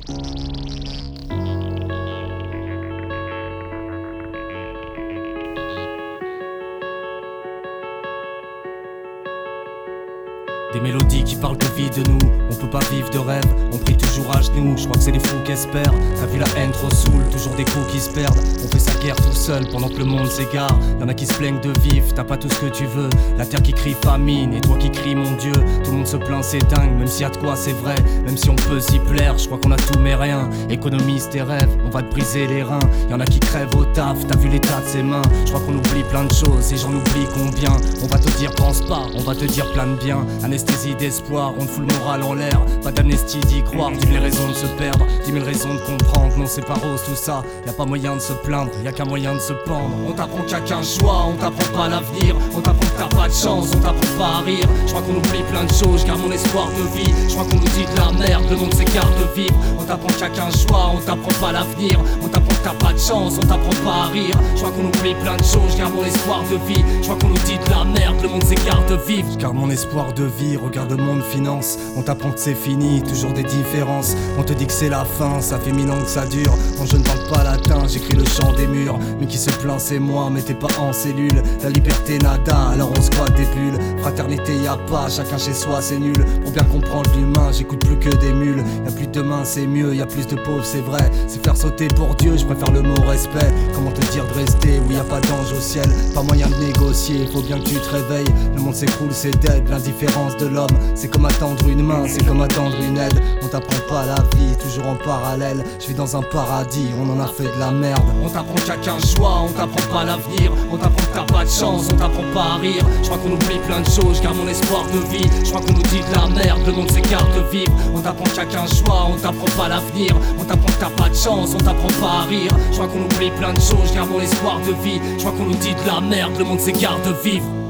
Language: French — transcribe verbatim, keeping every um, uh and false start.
Des mélodies qui parlent de vie de nous, on peut pas vivre de rêve, on prie toujours à genoux, je crois que c'est les fous qui espèrent. T'as vu la haine trop saoule, toujours des coups qui se perdent. On fait sa guerre tout seul pendant que le monde s'égare. Y'en a qui se plaignent de vivre, t'as pas tout ce que tu veux. La terre qui crie famine et toi qui cries mon Dieu. Tout le monde se plaint, c'est dingue, même s'il y a de quoi c'est vrai. Même si on peut s'y plaire, je crois qu'on a tout mais rien. Économise tes rêves, on va te briser les reins. Y'en a qui crèvent au taf, t'as vu l'état de ses mains. Je crois qu'on oublie plein de choses et j'en oublie combien. On va te dire pense pas, on va te dire plein de bien. Anesthésie d'espoir, on te fout le moral en l'air. Pas d'amnestie d'y croire, dix mille raisons de se perdre, dix mille raisons de comprendre. Non c'est pas rose tout ça, y a pas moyen de se plaindre, y a qu'un moyen de se pendre. On t'apprend qu'il y a qu'un choix, on t'apprend pas l'avenir. On t'apprend que t'as pas de chance, on t'apprend pas à rire. Je crois qu'on oublie plein de choses, je garde mon espoir de vie. Je crois qu'on nous dit de la merde, le monde s'écarte de vivre. On t'apprend qu'il y a qu'un choix, on t'apprend pas l'avenir. On t'apprend que t'as pas de chance, on t'apprend pas à rire. Je crois qu'on oublie plein de choses, je garde mon espoir de vie. Je crois qu'on nous dit de la merde, le monde s'écarte de vivre. Je garde mon espoir de vie, regarde le monde finance. On t'apprend que c'est fini, toujours des différences. On te dit que c'est la fin, ça fait mille ans que ça dure. Non je ne parle pas latin, j'écris le chant des murs. Mais qui se plaint c'est moi, mais t'es pas en cellule. La liberté nada, alors on squatte des bulles. Fraternité y a pas, chacun chez soi c'est nul. Pour bien comprendre l'humain, j'écoute plus que des mules. Y'a plus de demain c'est mieux, y'a plus de pauvres c'est vrai. C'est faire sauter pour Dieu, je préfère le mot respect. Comment te dire de rester où y a pas d'ange au ciel. Pas moyen de négocier, faut bien que tu te réveilles. Le monde s'écroule c'est dead, l'indifférence de l'homme. C'est comme attendre une main, c'est comme attendre une aide. On t'apprend pas la vie, toujours en parallèle. Je vis dans un paradis, on en a fait de la merde. On t'apprend qu'il y a qu'un choix, on t'apprend pas l'avenir. On t'apprend que t'as pas de chance, on t'apprend pas à rire. Je crois qu'on oublie plein de choses, je garde mon espoir de vie. Je crois qu'on nous dit de la merde, le monde s'écarte de vivre. On t'apprend qu'il y a qu'un choix, on t'apprend pas l'avenir. On t'apprend que t'as pas de chance, on t'apprend pas à rire. Je crois qu'on oublie plein de choses, je garde mon espoir de vie. Je crois qu'on nous dit de la merde, le monde s'écarte de vivre.